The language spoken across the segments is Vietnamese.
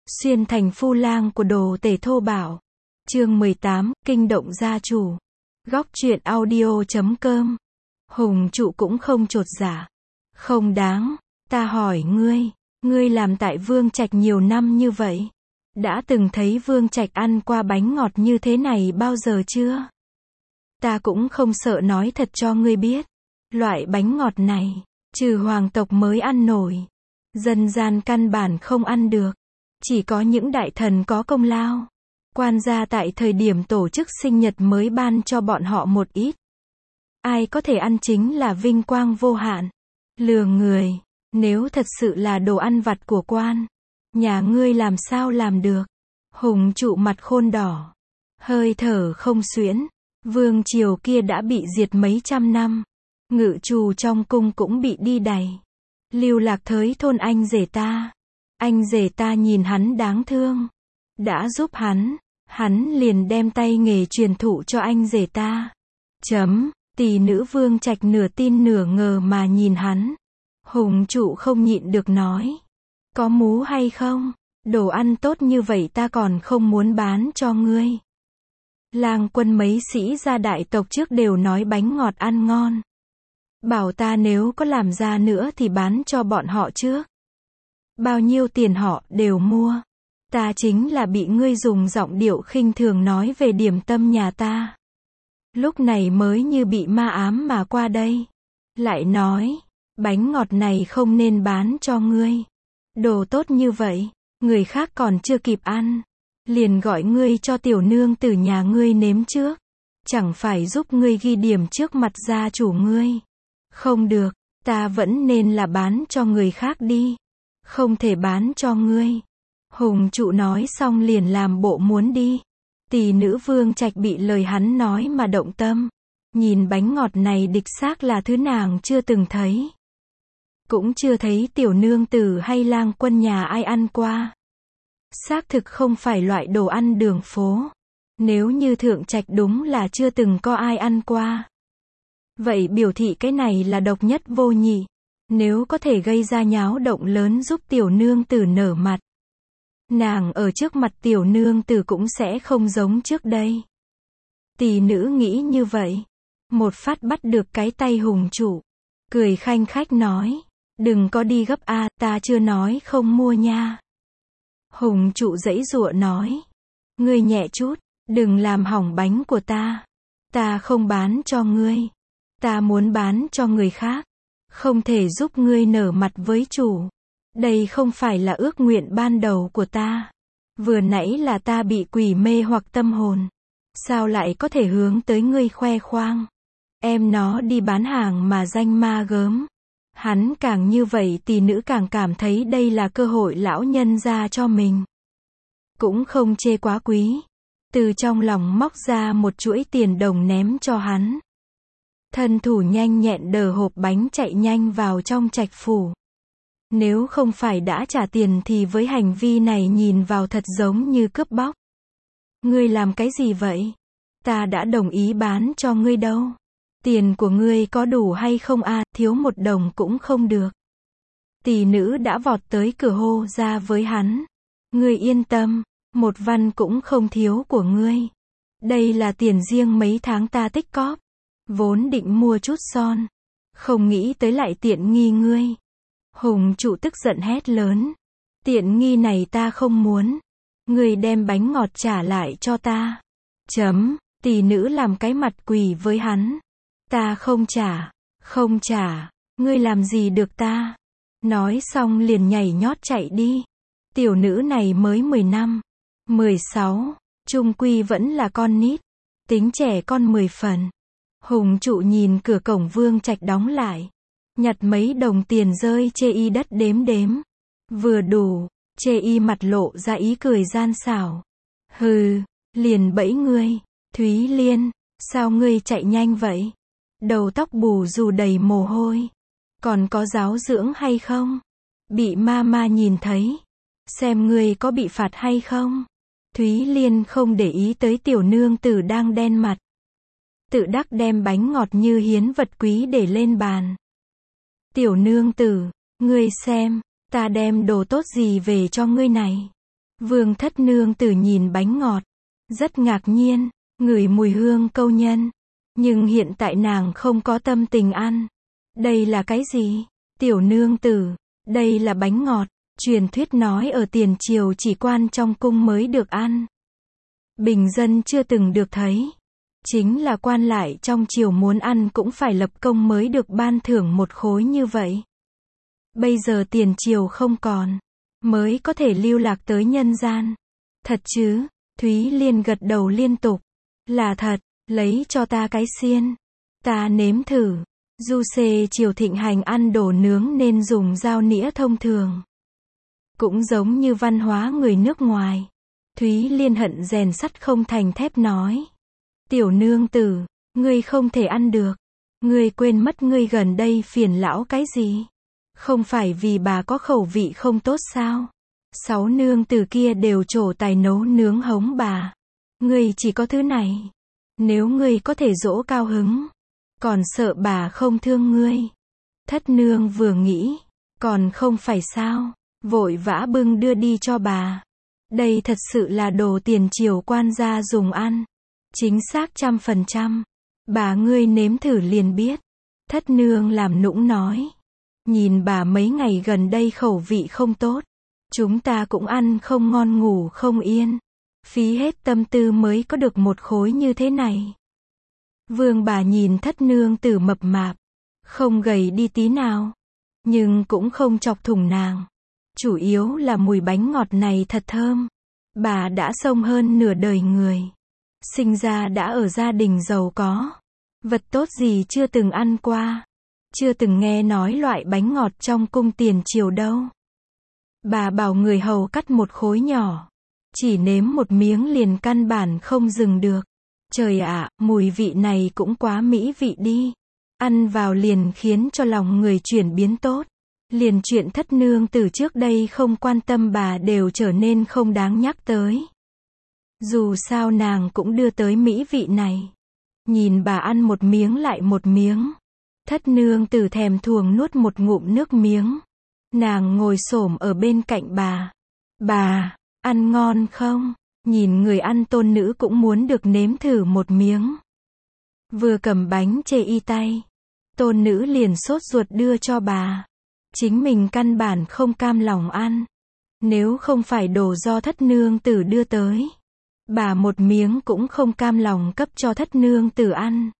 Xuyên thành phu lang của đồ tể thô bạo. Chương 18, kinh động gia chủ. Góc truyện audio.com. Hùng trụ cũng không chột dạ. Không đáng, ta hỏi ngươi làm tại Vương Trạch nhiều năm như vậy, đã từng thấy Vương Trạch ăn qua bánh ngọt như thế này bao giờ chưa? Ta cũng không sợ nói thật cho ngươi biết, loại bánh ngọt này, trừ hoàng tộc mới ăn nổi, dân gian căn bản không ăn được, chỉ có những đại thần có công lao, quan gia tại thời điểm tổ chức sinh nhật mới ban cho bọn họ một ít. Ai có thể ăn chính là vinh quang vô hạn. Lừa người, nếu thật sự là đồ ăn vặt của quan, nhà ngươi làm sao làm được? Hùng trụ mặt khôn đỏ, hơi thở không xuyễn. Vương triều kia đã bị diệt mấy trăm năm, ngự trù trong cung cũng bị đi đày, lưu lạc thới thôn anh rể ta nhìn hắn đáng thương, đã giúp hắn liền đem tay nghề truyền thụ cho anh rể ta. Tỷ nữ Vương Trạch nửa tin nửa ngờ mà nhìn hắn. Hùng trụ không nhịn được nói, có mú hay không? Đồ ăn tốt như vậy ta còn không muốn bán cho ngươi. Lang Quân mấy sĩ gia đại tộc trước đều nói bánh ngọt ăn ngon, bảo ta nếu có làm ra nữa thì bán cho bọn họ trước. Bao nhiêu tiền họ đều mua. Ta chính là bị ngươi dùng giọng điệu khinh thường nói về điểm tâm nhà ta, lúc này mới như bị ma ám mà qua đây. Lại nói, bánh ngọt này không nên bán cho ngươi. Đồ tốt như vậy, người khác còn chưa kịp ăn, liền gọi ngươi cho tiểu nương tử nhà ngươi nếm trước. Chẳng phải giúp ngươi ghi điểm trước mặt gia chủ ngươi. Không được, ta vẫn nên là bán cho người khác đi. Không thể bán cho ngươi. Hùng trụ nói xong liền làm bộ muốn đi. Tỷ nữ Vương Trạch bị lời hắn nói mà động tâm. Nhìn bánh ngọt này đích xác là thứ nàng chưa từng thấy. Cũng chưa thấy tiểu nương tử hay lang quân nhà ai ăn qua. Xác thực không phải loại đồ ăn đường phố. Nếu như Thượng Trạch đúng là chưa từng có ai ăn qua, vậy biểu thị cái này là độc nhất vô nhị. Nếu có thể gây ra nháo động lớn giúp tiểu nương tử nở mặt, nàng ở trước mặt tiểu nương tử cũng sẽ không giống trước đây. Tỷ nữ nghĩ như vậy, một phát bắt được cái tay Hùng trụ, cười khanh khách nói, đừng có đi gấp a, ta chưa nói không mua nha. Hùng trụ giãy giụa nói, ngươi nhẹ chút, đừng làm hỏng bánh của ta. Ta không bán cho ngươi, ta muốn bán cho người khác, không thể giúp ngươi nở mặt với chủ. Đây không phải là ước nguyện ban đầu của ta. Vừa nãy là ta bị quỷ mê hoặc tâm hồn, sao lại có thể hướng tới ngươi khoe khoang. Em nó đi bán hàng mà danh ma gớm. Hắn càng như vậy tỷ nữ càng cảm thấy đây là cơ hội lão nhân ra cho mình. Cũng không chê quá quý. Từ trong lòng móc ra một chuỗi tiền đồng ném cho hắn. Thân thủ nhanh nhẹn đờ hộp bánh chạy nhanh vào trong trạch phủ. Nếu không phải đã trả tiền thì với hành vi này nhìn vào thật giống như cướp bóc. Ngươi làm cái gì vậy? Ta đã đồng ý bán cho ngươi đâu. Tiền của ngươi có đủ hay không a? Thiếu một đồng cũng không được. Tỷ nữ đã vọt tới cửa hô ra với hắn. Ngươi yên tâm, một văn cũng không thiếu của ngươi. Đây là tiền riêng mấy tháng ta tích cóp. Vốn định mua chút son, không nghĩ tới lại tiện nghi ngươi. Hùng trụ tức giận hét lớn. Tiện nghi này ta không muốn. Ngươi đem bánh ngọt trả lại cho ta. Tỷ nữ làm cái mặt quỳ với hắn. Ta không trả, ngươi làm gì được ta. Nói xong liền nhảy nhót chạy đi. Tiểu nữ này mới 10 năm, 16, chung quy vẫn là con nít, tính trẻ con 10 phần. Hùng trụ nhìn cửa cổng Vương Trạch đóng lại, nhặt mấy đồng tiền rơi chê y đất đếm. Vừa đủ, chê y mặt lộ ra ý cười gian xảo. Hừ, liền bẫy ngươi. Thúy Liên, sao ngươi chạy nhanh vậy? Đầu tóc bù dù đầy mồ hôi. Còn có giáo dưỡng hay không? Bị ma nhìn thấy. Xem ngươi có bị phạt hay không? Thúy Liên không để ý tới tiểu nương tử đang đen mặt. Tự đắc đem bánh ngọt như hiến vật quý để lên bàn. Tiểu nương tử, ngươi xem, ta đem đồ tốt gì về cho ngươi này. Vương thất nương tử nhìn bánh ngọt, rất ngạc nhiên, ngửi mùi hương câu nhân. Nhưng hiện tại nàng không có tâm tình ăn. Đây là cái gì? Tiểu nương tử, đây là bánh ngọt, truyền thuyết nói ở tiền triều chỉ quan trong cung mới được ăn. Bình dân chưa từng được thấy. Chính là quan lại trong triều muốn ăn cũng phải lập công mới được ban thưởng một khối như vậy. Bây giờ tiền triều không còn, mới có thể lưu lạc tới nhân gian. Thật chứ? Thúy Liên gật đầu liên tục. Là thật, lấy cho ta cái xiên. Ta nếm thử. Du xê triều thịnh hành ăn đồ nướng nên dùng dao nĩa thông thường. Cũng giống như văn hóa người nước ngoài. Thúy Liên hận rèn sắt không thành thép nói. Tiểu nương tử, ngươi không thể ăn được. Ngươi quên mất ngươi gần đây phiền lão cái gì? Không phải vì bà có khẩu vị không tốt sao? 6 nương tử kia đều trổ tài nấu nướng hống bà. Ngươi chỉ có thứ này. Nếu ngươi có thể dỗ cao hứng, còn sợ bà không thương ngươi. Thất nương vừa nghĩ, còn không phải sao, vội vã bưng đưa đi cho bà. Đây thật sự là đồ tiền triều quan gia dùng ăn. Chính xác 100%. Bà ngươi nếm thử liền biết. Thất nương làm nũng nói. Nhìn bà mấy ngày gần đây khẩu vị không tốt. Chúng ta cũng ăn không ngon ngủ không yên. Phí hết tâm tư mới có được một khối như thế này. Vương bà nhìn thất nương tử mập mạp. Không gầy đi tí nào. Nhưng cũng không chọc thủng nàng. Chủ yếu là mùi bánh ngọt này thật thơm. Bà đã sống hơn nửa đời người. Sinh ra đã ở gia đình giàu có. Vật tốt gì chưa từng ăn qua. Chưa từng nghe nói loại bánh ngọt trong cung tiền triều đâu. Bà bảo người hầu cắt một khối nhỏ. Chỉ nếm một miếng liền căn bản không dừng được. Trời ạ, mùi vị này cũng quá mỹ vị đi. Ăn vào liền khiến cho lòng người chuyển biến tốt. Liền chuyện thất nương từ trước đây không quan tâm bà đều trở nên không đáng nhắc tới. Dù sao nàng cũng đưa tới mỹ vị này. Nhìn bà ăn một miếng lại một miếng. Thất nương tử thèm thuồng nuốt một ngụm nước miếng. Nàng ngồi xổm ở bên cạnh bà. Bà, ăn ngon không? Nhìn người ăn tôn nữ cũng muốn được nếm thử một miếng. Vừa cầm bánh chê y tay. Tôn nữ liền sốt ruột đưa cho bà. Chính mình căn bản không cam lòng ăn. Nếu không phải đồ do thất nương tử đưa tới. Bà một miếng cũng không cam lòng cấp cho thất nương tử ăn.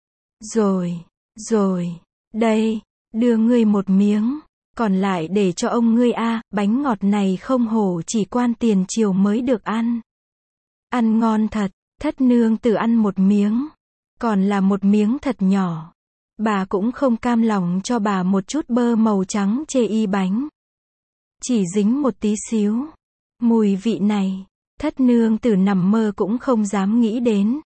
Rồi, đây, đưa ngươi một miếng. Còn lại để cho ông ngươi a, bánh ngọt này không hổ chỉ quan tiền triều mới được ăn. Ăn ngon thật, thất nương tử ăn một miếng. Còn là một miếng thật nhỏ. Bà cũng không cam lòng cho bà một chút bơ màu trắng chê y bánh. Chỉ dính một tí xíu. Mùi vị này, thất nương tử nằm mơ cũng không dám nghĩ đến.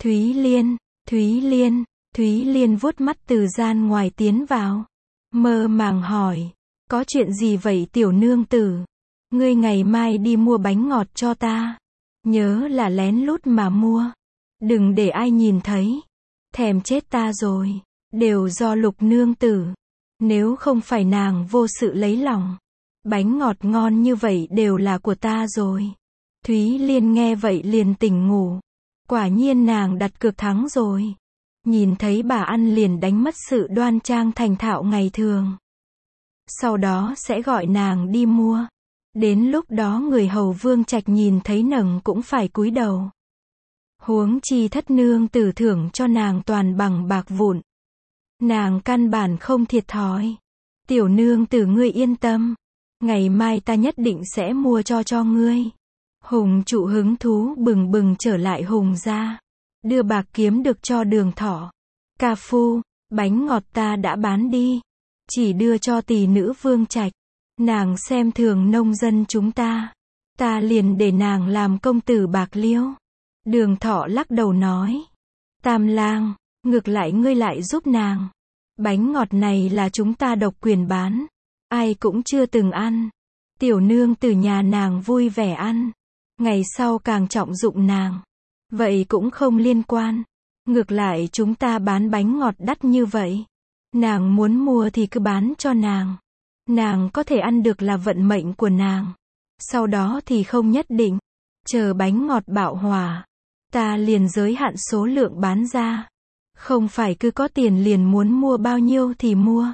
Thúy Liên vuốt mắt từ gian ngoài tiến vào. Mơ màng hỏi, có chuyện gì vậy tiểu nương tử? Ngươi ngày mai đi mua bánh ngọt cho ta. Nhớ là lén lút mà mua. Đừng để ai nhìn thấy. Thèm chết ta rồi. Đều do Lục nương tử. Nếu không phải nàng vô sự lấy lòng. Bánh ngọt ngon như vậy đều là của ta rồi. Thúy Liên nghe vậy liền tỉnh ngủ. Quả nhiên nàng đặt cược thắng rồi. Nhìn thấy bà ăn liền đánh mất sự đoan trang thành thạo ngày thường. Sau đó sẽ gọi nàng đi mua. Đến lúc đó người hầu Vương Trạch nhìn thấy nấng cũng phải cúi đầu. Huống chi thất nương tử thưởng cho nàng toàn bằng bạc vụn. Nàng căn bản không thiệt thòi. Tiểu nương tử ngươi yên tâm. Ngày mai ta nhất định sẽ mua cho ngươi. Hùng trụ hứng thú bừng bừng trở lại Hùng gia. Đưa bạc kiếm được cho Đường Thỏ. Ca phu, bánh ngọt ta đã bán đi. Chỉ đưa cho tỷ nữ Vương Trạch. Nàng xem thường nông dân chúng ta. Ta liền để nàng làm công tử bạc liêu. Đường Thỏ lắc đầu nói. Tam lang, ngược lại ngươi lại giúp nàng. Bánh ngọt này là chúng ta độc quyền bán. Ai cũng chưa từng ăn. Tiểu nương từ nhà nàng vui vẻ ăn. Ngày sau càng trọng dụng nàng. Vậy cũng không liên quan. Ngược lại chúng ta bán bánh ngọt đắt như vậy. Nàng muốn mua thì cứ bán cho nàng. Nàng có thể ăn được là vận mệnh của nàng. Sau đó thì không nhất định. Chờ bánh ngọt bạo hỏa, ta liền giới hạn số lượng bán ra. Không phải cứ có tiền liền muốn mua bao nhiêu thì mua.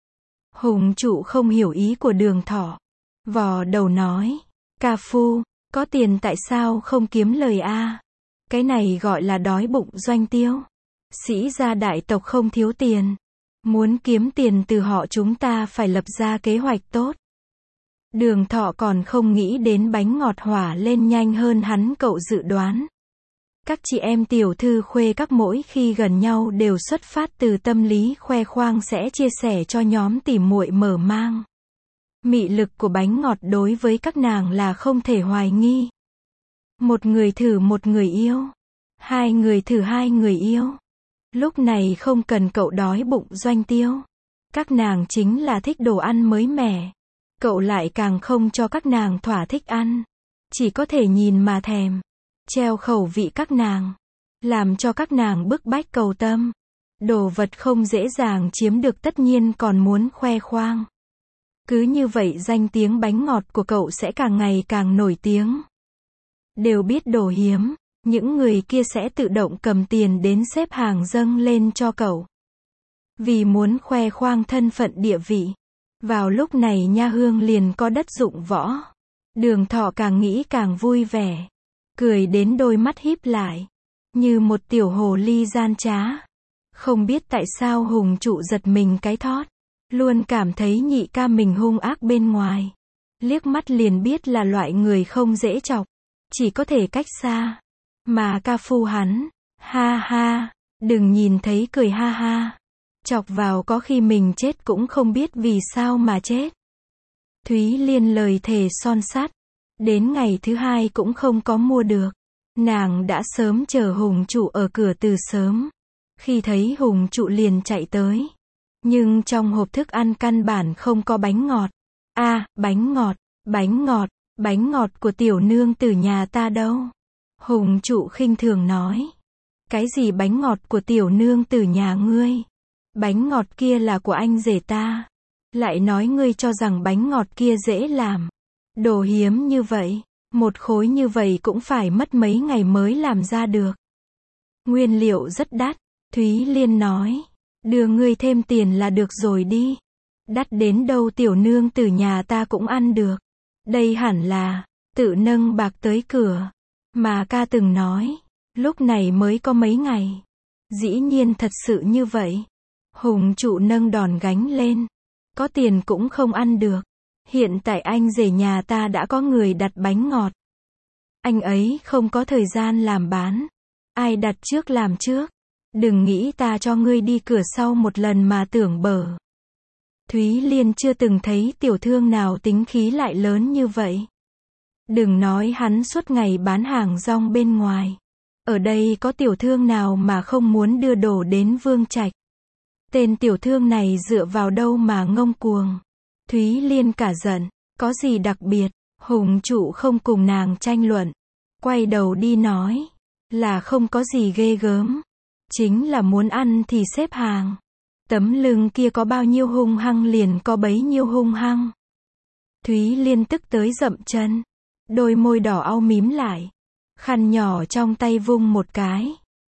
Hùng trụ không hiểu ý của Đường Thọ. Vò đầu nói, ca phu, có tiền tại sao không kiếm lời a? Cái này gọi là đói bụng doanh tiêu. Sĩ gia đại tộc không thiếu tiền. Muốn kiếm tiền từ họ chúng ta phải lập ra kế hoạch tốt. Đường Thọ còn không nghĩ đến bánh ngọt hỏa lên nhanh hơn hắn cậu dự đoán. Các chị em tiểu thư khuê các mỗi khi gần nhau đều xuất phát từ tâm lý khoe khoang sẽ chia sẻ cho nhóm tỉ muội mở mang. Mị lực của bánh ngọt đối với các nàng là không thể hoài nghi. Một người thử một người yêu. Hai người thử hai người yêu. Lúc này không cần cậu đói bụng doanh tiêu. Các nàng chính là thích đồ ăn mới mẻ. Cậu lại càng không cho các nàng thỏa thích ăn. Chỉ có thể nhìn mà thèm. Treo khẩu vị các nàng. Làm cho các nàng bức bách cầu tâm. Đồ vật không dễ dàng chiếm được tất nhiên còn muốn khoe khoang. Cứ như vậy danh tiếng bánh ngọt của cậu sẽ càng ngày càng nổi tiếng. Đều biết đồ hiếm, những người kia sẽ tự động cầm tiền đến xếp hàng dâng lên cho cậu. Vì muốn khoe khoang thân phận địa vị. Vào lúc này Nha Hương liền có đất dụng võ. Đường Thọ càng nghĩ càng vui vẻ. Cười đến đôi mắt híp lại. Như một tiểu hồ ly gian trá. Không biết tại sao Hùng trụ giật mình cái thót. Luôn cảm thấy nhị ca mình hung ác bên ngoài. Liếc mắt liền biết là loại người không dễ chọc. Chỉ có thể cách xa. Mà ca phu hắn. Ha ha. Đừng nhìn thấy cười ha ha. Chọc vào có khi mình chết cũng không biết vì sao mà chết. Thúy Liên lời thề son sắt. Đến ngày thứ hai cũng không có mua được. Nàng đã sớm chờ Hùng trụ ở cửa từ sớm. Khi thấy Hùng trụ liền chạy tới. Nhưng trong hộp thức ăn căn bản không có bánh ngọt. Bánh ngọt, bánh ngọt, bánh ngọt của tiểu nương từ nhà ta đâu? Hùng trụ khinh thường nói. Cái gì bánh ngọt của tiểu nương từ nhà ngươi? Bánh ngọt kia là của anh rể ta. Lại nói ngươi cho rằng bánh ngọt kia dễ làm. Đồ hiếm như vậy, một khối như vậy cũng phải mất mấy ngày mới làm ra được. Nguyên liệu rất đắt, Thúy Liên nói. Đưa ngươi thêm tiền là được rồi đi. Đắt đến đâu tiểu nương từ nhà ta cũng ăn được. Đây hẳn là tự nâng bạc tới cửa. Mà ca từng nói, lúc này mới có mấy ngày. Dĩ nhiên thật sự như vậy. Hùng trụ nâng đòn gánh lên. Có tiền cũng không ăn được. Hiện tại anh rể nhà ta đã có người đặt bánh ngọt. Anh ấy không có thời gian làm bán. Ai đặt trước làm trước. Đừng nghĩ ta cho ngươi đi cửa sau một lần mà tưởng bở. Thúy Liên chưa từng thấy tiểu thương nào tính khí lại lớn như vậy. Đừng nói hắn suốt ngày bán hàng rong bên ngoài. Ở đây có tiểu thương nào mà không muốn đưa đồ đến Vương Trạch. Tên tiểu thương này dựa vào đâu mà ngông cuồng. Thúy Liên cả giận. Có gì đặc biệt? Hùng trụ không cùng nàng tranh luận. Quay đầu đi nói. Là không có gì ghê gớm. Chính là muốn ăn thì xếp hàng. Tấm lưng kia có bao nhiêu hung hăng liền có bấy nhiêu hung hăng. Thúy Liên tức tới dậm chân. Đôi môi đỏ au mím lại. Khăn nhỏ trong tay vung một cái.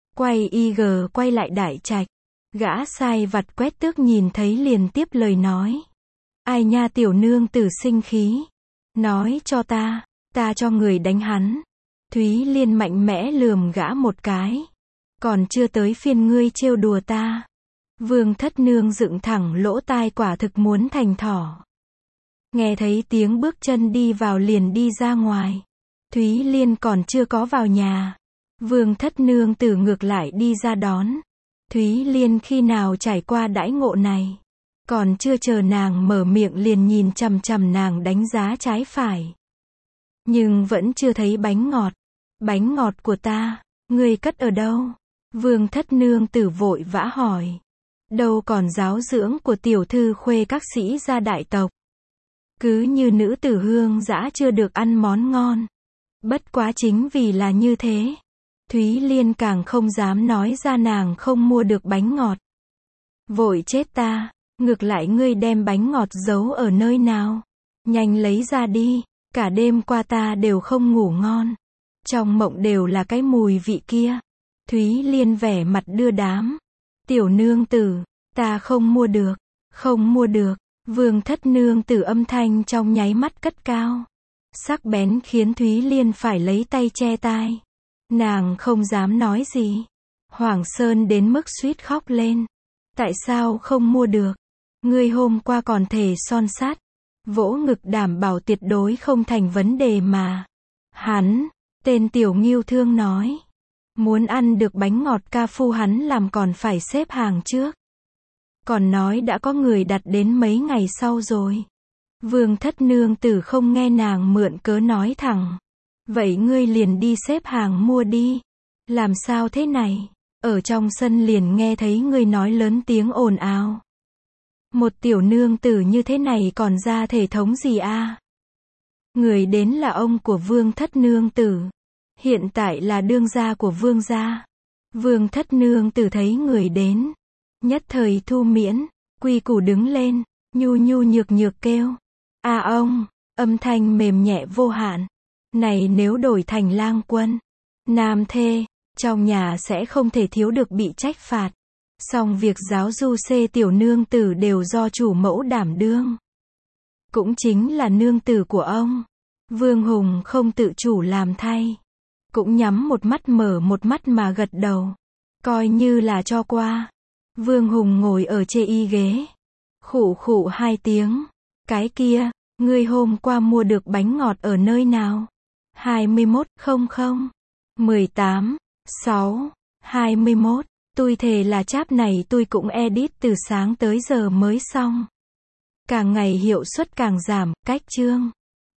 Quay lại Đại Trạch. Gã sai vặt quét tước nhìn thấy liền tiếp lời nói. Ai nha tiểu nương tử sinh khí. Nói cho ta cho người đánh hắn. Thúy Liên mạnh mẽ lườm gã một cái. Còn chưa tới phiên ngươi trêu đùa ta. Vương thất nương dựng thẳng lỗ tai quả thực muốn thành thỏ. Nghe thấy tiếng bước chân đi vào liền đi ra ngoài. Thúy Liên còn chưa có vào nhà. Vương thất nương tử ngược lại đi ra đón. Thúy Liên khi nào trải qua đãi ngộ này. Còn chưa chờ nàng mở miệng liền nhìn chằm chằm nàng đánh giá trái phải. Nhưng vẫn chưa thấy bánh ngọt. Bánh ngọt của ta, ngươi cất ở đâu? Vương thất nương tử vội vã hỏi. Đâu còn giáo dưỡng của tiểu thư khuê các sĩ gia đại tộc. Cứ như nữ tử hương dã chưa được ăn món ngon. Bất quá chính vì là như thế. Thúy Liên càng không dám nói ra nàng không mua được bánh ngọt. Vội chết ta, ngược lại ngươi đem bánh ngọt giấu ở nơi nào? Nhanh lấy ra đi. Cả đêm qua ta đều không ngủ ngon. Trong mộng đều là cái mùi vị kia. Thúy Liên vẻ mặt đưa đám. Tiểu nương tử, ta không mua được, không mua được. Vương Thất nương tử âm thanh trong nháy mắt cất cao. Sắc bén khiến Thúy Liên phải lấy tay che tai. Nàng không dám nói gì. Hoàng Sơn đến mức suýt khóc lên. Tại sao không mua được? Ngươi hôm qua còn thề son sắt, vỗ ngực đảm bảo tuyệt đối không thành vấn đề mà. Hắn, tên tiểu Ngưu Thương nói. Muốn ăn được bánh ngọt ca phu hắn làm còn phải xếp hàng trước. Còn nói đã có người đặt đến mấy ngày sau rồi. Vương Thất nương tử không nghe nàng mượn cớ nói thẳng. Vậy ngươi liền đi xếp hàng mua đi. Làm sao thế này? Ở trong sân liền nghe thấy ngươi nói lớn tiếng ồn ào. Một tiểu nương tử như thế này còn ra thể thống gì a? Người đến là ông của Vương Thất nương tử. Hiện tại là đương gia của Vương gia. Vương Thất nương tử thấy người đến. Nhất thời thu miễn, quy củ đứng lên, nhu nhu nhược nhược kêu. A ông, âm thanh mềm nhẹ vô hạn. Này nếu đổi thành lang quân, nam thê, trong nhà sẽ không thể thiếu được bị trách phạt. Song việc giáo du xê tiểu nương tử đều do chủ mẫu đảm đương. Cũng chính là nương tử của ông. Vương Hùng không tự chủ làm thay. Cũng nhắm một mắt mở một mắt mà gật đầu. Coi như là cho qua. Vương Hùng ngồi ở chê y ghế. Khụ khụ 2 tiếng. Cái kia, ngươi hôm qua mua được bánh ngọt ở nơi nào? 21:00, 18/6/21. Tôi thề là cháp này tôi cũng edit từ sáng tới giờ mới xong. Càng ngày hiệu suất càng giảm, cách chương.